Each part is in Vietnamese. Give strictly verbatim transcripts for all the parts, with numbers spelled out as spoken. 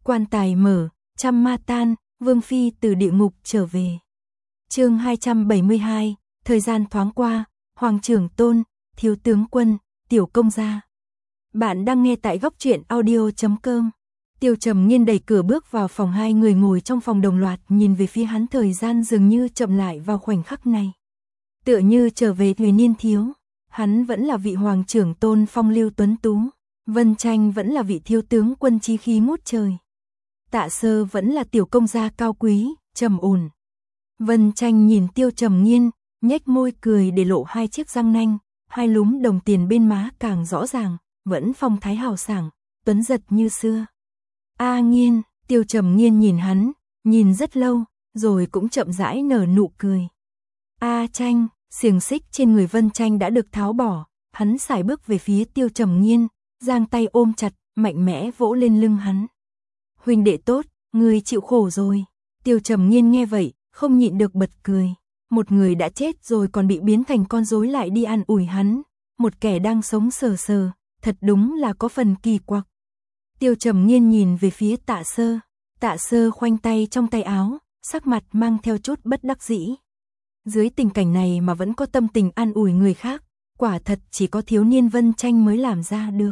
Quan tài mở, trăm ma tan, Vương Phi từ địa ngục trở về. Chương hai trăm bảy mươi hai, thời gian thoáng qua, Hoàng trưởng tôn, thiếu tướng quân, tiểu công gia. Bạn đang nghe tại góc truyện audio chấm com. Tiêu Trầm Nghiên đẩy cửa bước vào phòng, hai người ngồi trong phòng đồng loạt nhìn về phía hắn, thời gian dường như chậm lại vào khoảnh khắc này. Tựa như trở về thời niên thiếu, hắn vẫn là vị hoàng trưởng tôn phong lưu tuấn tú, Vân Tranh vẫn là vị thiếu tướng quân chí khí ngút trời. Tạ Sơ vẫn là tiểu công gia cao quý, trầm ổn. Vân Tranh nhìn Tiêu Trầm Nghiên, nhếch môi cười để lộ hai chiếc răng nanh, hai lúm đồng tiền bên má càng rõ ràng, vẫn phong thái hào sảng, tuấn giật như xưa. A Nghiên, Tiêu Trầm Nghiên nhìn hắn, nhìn rất lâu, rồi cũng chậm rãi nở nụ cười. A Tranh, xiềng xích trên người Vân Tranh đã được tháo bỏ, hắn sải bước về phía Tiêu Trầm Nghiên, giang tay ôm chặt, mạnh mẽ vỗ lên lưng hắn. Huynh đệ tốt, ngươi chịu khổ rồi. Tiêu Trầm Nghiên nghe vậy, không nhịn được bật cười. Một người đã chết rồi còn bị biến thành con rối lại đi an ủi hắn, một kẻ đang sống sờ sờ, thật đúng là có phần kỳ quặc. Tiêu Trầm Nghiên nhìn về phía Tạ Sơ, Tạ Sơ khoanh tay trong tay áo, sắc mặt mang theo chút bất đắc dĩ. Dưới tình cảnh này mà vẫn có tâm tình an ủi người khác, quả thật chỉ có thiếu niên Vân Tranh mới làm ra được.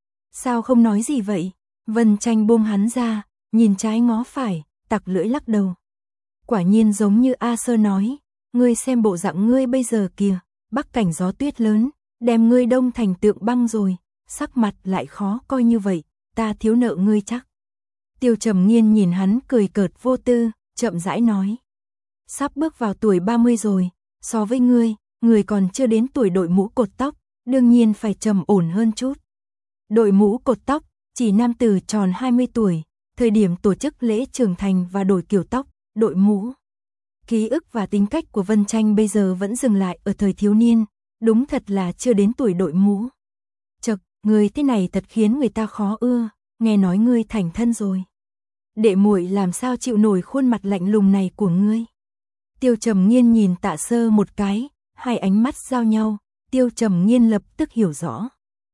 Sao không nói gì vậy? Vân Tranh buông hắn ra, nhìn trái ngó phải, tặc lưỡi lắc đầu. Quả nhiên giống như A Sơ nói, ngươi xem bộ dạng ngươi bây giờ kìa, bắc cảnh gió tuyết lớn, đem ngươi đông thành tượng băng rồi, sắc mặt lại khó coi như vậy, ta thiếu nợ ngươi chắc. Tiêu Trầm Nghiên nhìn hắn cười cợt vô tư, chậm rãi nói. Sắp bước vào tuổi ba mươi rồi, so với ngươi, ngươi còn chưa đến tuổi đội mũ cột tóc, đương nhiên phải trầm ổn hơn chút. Đội mũ cột tóc, chỉ nam tử tròn hai mươi tuổi, thời điểm tổ chức lễ trưởng thành và đổi kiểu tóc, đội mũ. Ký ức và tính cách của Vân Tranh bây giờ vẫn dừng lại ở thời thiếu niên, đúng thật là chưa đến tuổi đội mũ. Chậc, người thế này thật khiến người ta khó ưa, nghe nói ngươi thành thân rồi. Đệ muội làm sao chịu nổi khuôn mặt lạnh lùng này của ngươi. Tiêu Trầm Nghiên nhìn Tạ Sơ một cái, hai ánh mắt giao nhau, Tiêu Trầm Nghiên lập tức hiểu rõ.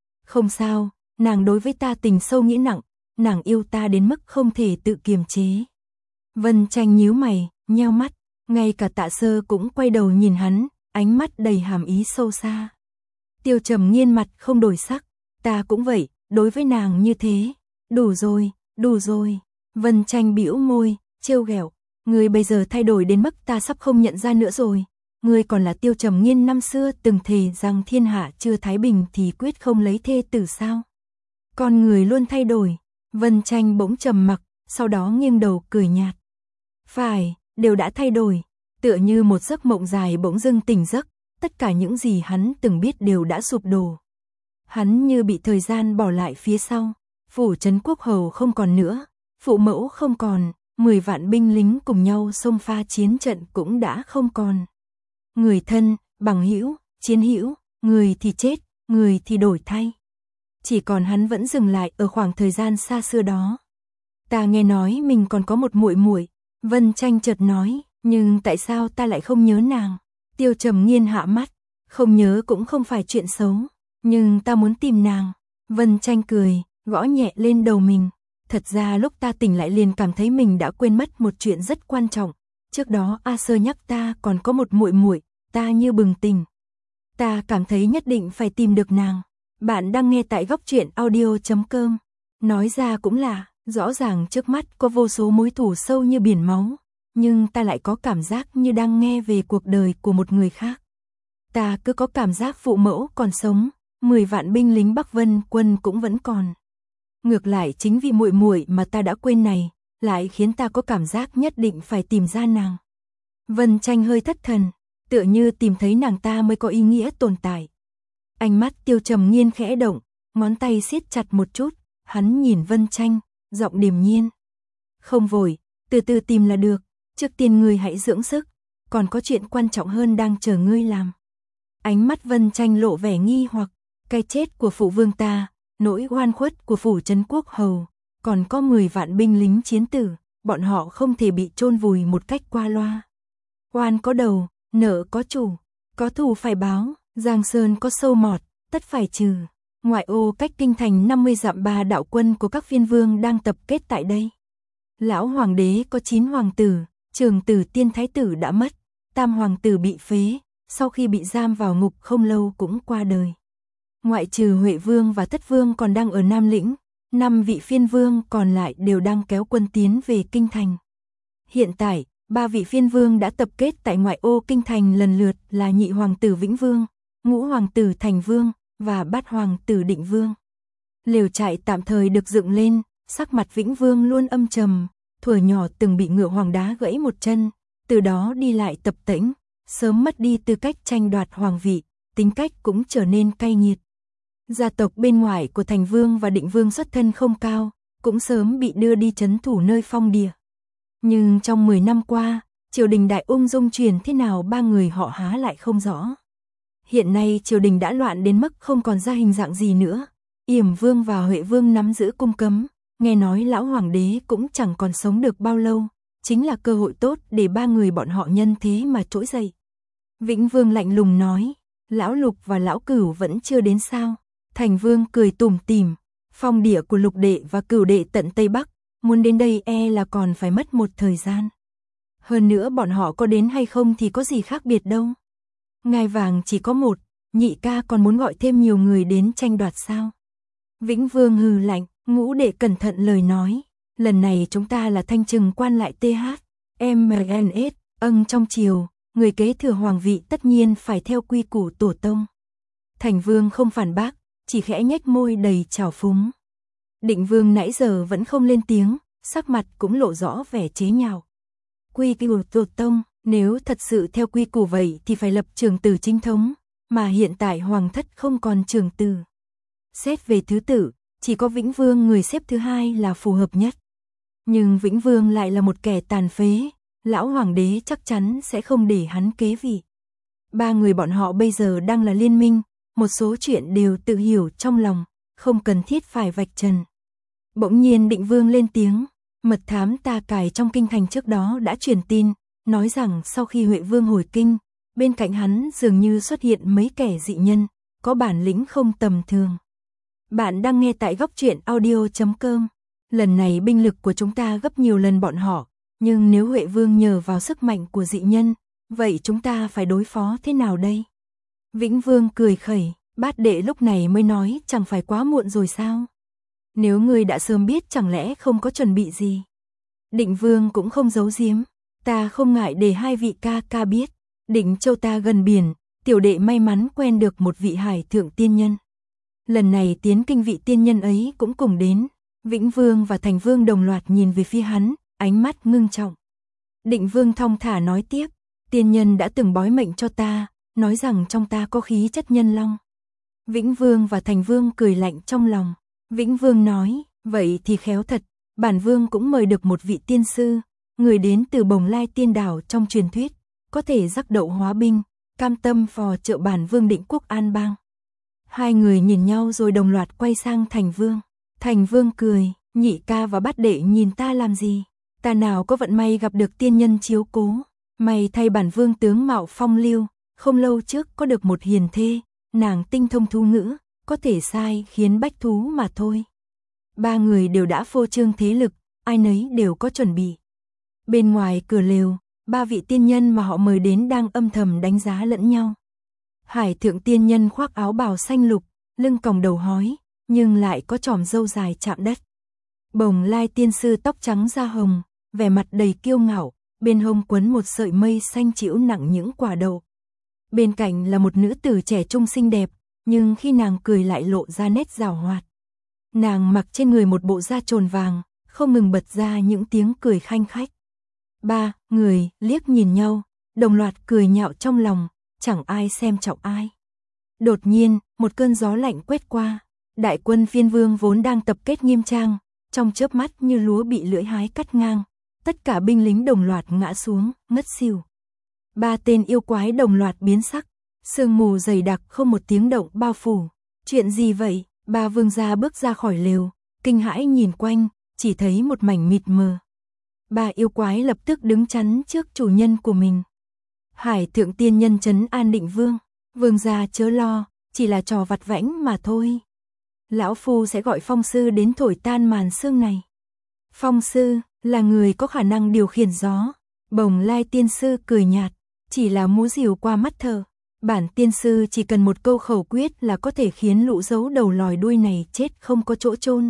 Không sao, nàng đối với ta tình sâu nghĩa nặng, nàng yêu ta đến mức không thể tự kiềm chế. Vân Tranh nhíu mày, nheo mắt, ngay cả Tạ Sơ cũng quay đầu nhìn hắn, ánh mắt đầy hàm ý sâu xa. Tiêu Trầm Nghiên mặt không đổi sắc, ta cũng vậy, đối với nàng như thế. Đủ rồi, đủ rồi. Vân Tranh bĩu môi, trêu ghẹo, ngươi bây giờ thay đổi đến mức ta sắp không nhận ra nữa rồi. Ngươi còn là Tiêu Trầm Nghiên năm xưa từng thề rằng thiên hạ chưa thái bình thì quyết không lấy thê tử sao? Con người luôn thay đổi. Vân Tranh bỗng trầm mặc, sau đó nghiêng đầu cười nhạt. Phải, đều đã thay đổi, tựa như một giấc mộng dài bỗng dưng tỉnh giấc, tất cả những gì hắn từng biết đều đã sụp đổ. Hắn như bị thời gian bỏ lại phía sau, phủ trấn quốc hầu không còn nữa, phụ mẫu không còn, mười vạn binh lính cùng nhau xông pha chiến trận cũng đã không còn. Người thân, bằng hữu, chiến hữu, người thì chết, người thì đổi thay. Chỉ còn hắn vẫn dừng lại ở khoảng thời gian xa xưa đó. Ta nghe nói mình còn có một muội muội, Vân Tranh chợt nói, nhưng tại sao ta lại không nhớ nàng? Tiêu Trầm Nghiên hạ mắt, không nhớ cũng không phải chuyện xấu, nhưng ta muốn tìm nàng. Vân Tranh cười, gõ nhẹ lên đầu mình. Thật ra lúc ta tỉnh lại liền cảm thấy mình đã quên mất một chuyện rất quan trọng. Trước đó A Sơ nhắc ta còn có một muội muội, ta như bừng tỉnh. Ta cảm thấy nhất định phải tìm được nàng. Bạn đang nghe tại góc truyện audio chấm com. Nói ra cũng là, rõ ràng trước mắt có vô số mối thù sâu như biển máu, nhưng ta lại có cảm giác như đang nghe về cuộc đời của một người khác. Ta cứ có cảm giác phụ mẫu còn sống, mười vạn binh lính Bắc Vân quân cũng vẫn còn. Ngược lại chính vì muội muội mà ta đã quên này, lại khiến ta có cảm giác nhất định phải tìm ra nàng. Vân Tranh hơi thất thần, tựa như tìm thấy nàng ta mới có ý nghĩa tồn tại. Ánh mắt Tiêu Trầm Nghiên khẽ động, ngón tay siết chặt một chút, hắn nhìn Vân Tranh, giọng điềm nhiên. Không vội, từ từ tìm là được, trước tiên ngươi hãy dưỡng sức, còn có chuyện quan trọng hơn đang chờ ngươi làm. Ánh mắt Vân Tranh lộ vẻ nghi hoặc, cái chết của phụ vương ta, nỗi oan khuất của phủ trấn quốc hầu, còn có mười vạn binh lính chiến tử, bọn họ không thể bị chôn vùi một cách qua loa. Oan có đầu, nợ có chủ, có thù phải báo, giang sơn có sâu mọt, tất phải trừ. Ngoại ô cách kinh thành năm mươi dặm, ba đạo quân của các phiên vương đang tập kết tại đây. Lão hoàng đế có chín hoàng tử, Trường tử tiên thái tử đã mất, tam hoàng tử bị phế, sau khi bị giam vào ngục không lâu cũng qua đời. Ngoại trừ Huệ Vương và Thất Vương còn đang ở Nam Lĩnh, năm vị phiên vương còn lại đều đang kéo quân tiến về Kinh Thành. Hiện tại, ba vị phiên vương đã tập kết tại ngoại ô Kinh Thành lần lượt là nhị hoàng tử Vĩnh Vương, ngũ hoàng tử Thành Vương và bát hoàng tử Định Vương. Lều trại tạm thời được dựng lên, sắc mặt Vĩnh Vương luôn âm trầm, thuở nhỏ từng bị ngựa hoàng đá gãy một chân, từ đó đi lại tập tễnh, sớm mất đi tư cách tranh đoạt hoàng vị, tính cách cũng trở nên cay nghiệt. Gia tộc bên ngoài của Thành Vương và Định Vương xuất thân không cao, cũng sớm bị đưa đi trấn thủ nơi phong địa. Nhưng trong mười năm qua, triều đình đại ung dung chuyển thế nào ba người họ há lại không rõ. Hiện nay triều đình đã loạn đến mức không còn ra hình dạng gì nữa. Yểm Vương và Huệ Vương nắm giữ cung cấm, nghe nói lão hoàng đế cũng chẳng còn sống được bao lâu, chính là cơ hội tốt để ba người bọn họ nhân thế mà trỗi dậy. Vĩnh Vương lạnh lùng nói, lão Lục và lão Cửu vẫn chưa đến sao? Thành Vương cười tủm tỉm, phong địa của Lục đệ và Cửu đệ tận Tây Bắc, muốn đến đây e là còn phải mất một thời gian. Hơn nữa bọn họ có đến hay không thì có gì khác biệt đâu. Ngai vàng chỉ có một, nhị ca còn muốn gọi thêm nhiều người đến tranh đoạt sao? Vĩnh Vương hừ lạnh, ngũ đệ cẩn thận lời nói, lần này chúng ta là thanh trừng quan lại tê hát, em en ét, âng trong triều, người kế thừa hoàng vị tất nhiên phải theo quy củ tổ tông. Thành Vương không phản bác, chỉ khẽ nhếch môi đầy trào phúng. Định Vương nãy giờ vẫn không lên tiếng, sắc mặt cũng lộ rõ vẻ chế nhạo. Quy củ tổ tông, nếu thật sự theo quy củ vậy thì phải lập trường tử chính thống, mà hiện tại hoàng thất không còn trường tử. Xét về thứ tự, chỉ có Vĩnh Vương người xếp thứ hai là phù hợp nhất. Nhưng Vĩnh Vương lại là một kẻ tàn phế, lão hoàng đế chắc chắn sẽ không để hắn kế vị. Ba người bọn họ bây giờ đang là liên minh, một số chuyện đều tự hiểu trong lòng, không cần thiết phải vạch trần. Bỗng nhiên Định Vương lên tiếng, mật thám ta cài trong kinh thành trước đó đã truyền tin, nói rằng sau khi Huệ Vương hồi kinh, bên cạnh hắn dường như xuất hiện mấy kẻ dị nhân, có bản lĩnh không tầm thường. Bạn đang nghe tại góc truyện audio chấm com. Lần này binh lực của chúng ta gấp nhiều lần bọn họ, nhưng nếu Huệ Vương nhờ vào sức mạnh của dị nhân, vậy chúng ta phải đối phó thế nào đây? Vĩnh Vương cười khẩy, bát đệ lúc này mới nói chẳng phải quá muộn rồi sao? Nếu ngươi đã sớm biết chẳng lẽ không có chuẩn bị gì? Định Vương cũng không giấu giếm, ta không ngại để hai vị ca ca biết, Định Châu ta gần biển, tiểu đệ may mắn quen được một vị hải thượng tiên nhân. Lần này tiến kinh vị tiên nhân ấy cũng cùng đến, Vĩnh Vương và Thành Vương đồng loạt nhìn về phía hắn, ánh mắt ngưng trọng. Định Vương thong thả nói tiếp, tiên nhân đã từng bói mệnh cho ta, nói rằng trong ta có khí chất nhân long. Vĩnh Vương và Thành Vương cười lạnh trong lòng. Vĩnh Vương nói, vậy thì khéo thật, bản Vương cũng mời được một vị tiên sư, người đến từ Bồng Lai Tiên Đảo trong truyền thuyết, có thể rắc đậu hóa binh, cam tâm phò trợ bản Vương định quốc an bang. Hai người nhìn nhau rồi đồng loạt quay sang Thành Vương. Thành Vương cười, nhị ca và bát đệ nhìn ta làm gì? Ta nào có vận may gặp được tiên nhân chiếu cố, mày thay bản Vương tướng mạo phong lưu, không lâu trước có được một hiền thê, nàng tinh thông thú ngữ, có thể sai khiến bách thú mà thôi. Ba người đều đã phô trương thế lực, ai nấy đều có chuẩn bị. Bên ngoài cửa lều, ba vị tiên nhân mà họ mời đến đang âm thầm đánh giá lẫn nhau. Hải thượng tiên nhân khoác áo bào xanh lục, lưng còng đầu hói, nhưng lại có chòm râu dài chạm đất. Bồng Lai tiên sư tóc trắng da hồng, vẻ mặt đầy kiêu ngạo, bên hông quấn một sợi mây xanh chĩu nặng những quả đậu. Bên cạnh là một nữ tử trẻ trung xinh đẹp, nhưng khi nàng cười lại lộ ra nét giảo hoạt. Nàng mặc trên người một bộ da trồn vàng, không ngừng bật ra những tiếng cười khanh khách. Ba người liếc nhìn nhau, đồng loạt cười nhạo trong lòng, chẳng ai xem trọng ai. Đột nhiên, một cơn gió lạnh quét qua, đại quân phiên vương vốn đang tập kết nghiêm trang, trong chớp mắt như lúa bị lưỡi hái cắt ngang, tất cả binh lính đồng loạt ngã xuống, ngất xỉu. Ba tên yêu quái đồng loạt biến sắc, sương mù dày đặc không một tiếng động bao phủ. Chuyện gì vậy? Ba vương gia bước ra khỏi lều, kinh hãi nhìn quanh, chỉ thấy một mảnh mịt mờ. Ba yêu quái lập tức đứng chắn trước chủ nhân của mình. Hải thượng tiên nhân trấn an Định Vương, vương gia chớ lo, chỉ là trò vặt vãnh mà thôi. Lão phu sẽ gọi phong sư đến thổi tan màn sương này. Phong sư, là người có khả năng điều khiển gió. Bồng Lai tiên sư cười nhạt, chỉ là múa rìu qua mắt thợ. Bản tiên sư chỉ cần một câu khẩu quyết là có thể khiến lũ giấu đầu lòi đuôi này chết không có chỗ chôn.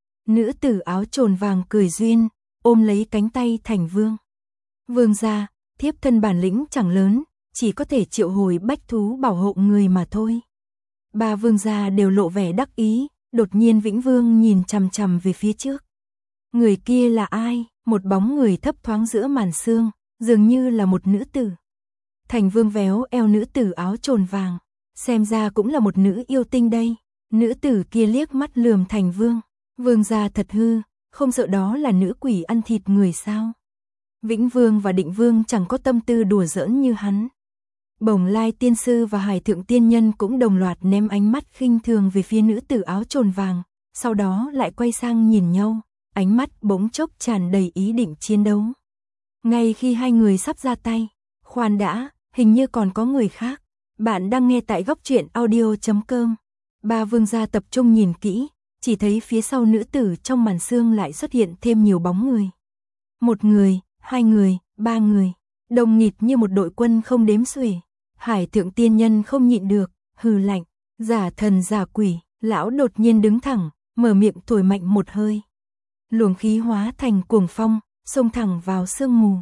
Nữ tử áo trồn vàng cười duyên, ôm lấy cánh tay Thành Vương. Vương gia, thiếp thân bản lĩnh chẳng lớn, chỉ có thể triệu hồi bách thú bảo hộ người mà thôi. Ba vương gia đều lộ vẻ đắc ý, đột nhiên Vĩnh Vương nhìn chằm chằm về phía trước. Người kia là ai? Một bóng người thấp thoáng giữa màn sương, dường như là một nữ tử. Thành Vương véo eo nữ tử áo trồn vàng, xem ra cũng là một nữ yêu tinh đây. Nữ tử kia liếc mắt lườm Thành Vương, vương gia thật hư, không sợ đó là nữ quỷ ăn thịt người sao? Vĩnh Vương và Định Vương chẳng có tâm tư đùa giỡn như hắn. Bồng Lai tiên sư và Hải Thượng tiên nhân cũng đồng loạt ném ánh mắt khinh thường về phía nữ tử áo trồn vàng, sau đó lại quay sang nhìn nhau, ánh mắt bỗng chốc tràn đầy ý định chiến đấu. Ngay khi hai người sắp ra tay, khoan đã, hình như còn có người khác. Bạn đang nghe tại góc truyện audio chấm com. Ba vương gia tập trung nhìn kỹ, chỉ thấy phía sau nữ tử trong màn sương lại xuất hiện thêm nhiều bóng người. Một người, hai người, ba người, đông nghịt như một đội quân không đếm xuể. Hải Thượng tiên nhân không nhịn được, hừ lạnh, giả thần giả quỷ, lão đột nhiên đứng thẳng, mở miệng thổi mạnh một hơi. Luồng khí hóa thành cuồng phong, xông thẳng vào sương mù.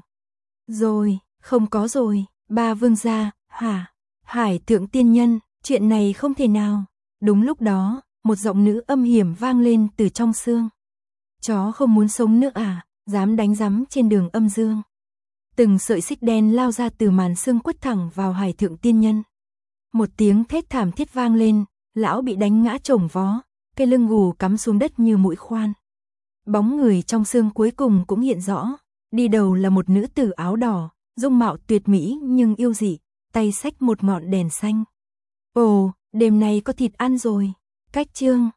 Rồi, không có rồi, ba vương gia, hả? Hải Thượng tiên nhân, chuyện này không thể nào. Đúng lúc đó, một giọng nữ âm hiểm vang lên từ trong sương. Chó không muốn sống nữa à, dám đánh rắm trên đường âm dương. Từng sợi xích đen lao ra từ màn sương quất thẳng vào Hải Thượng tiên nhân. Một tiếng thét thảm thiết vang lên, lão bị đánh ngã chồng vó, cây lưng gù cắm xuống đất như mũi khoan. Bóng người trong sương cuối cùng cũng hiện rõ, đi đầu là một nữ tử áo đỏ, dung mạo tuyệt mỹ nhưng yêu dị, tay xách một ngọn đèn xanh. Ồ, đêm nay có thịt ăn rồi. Cách chương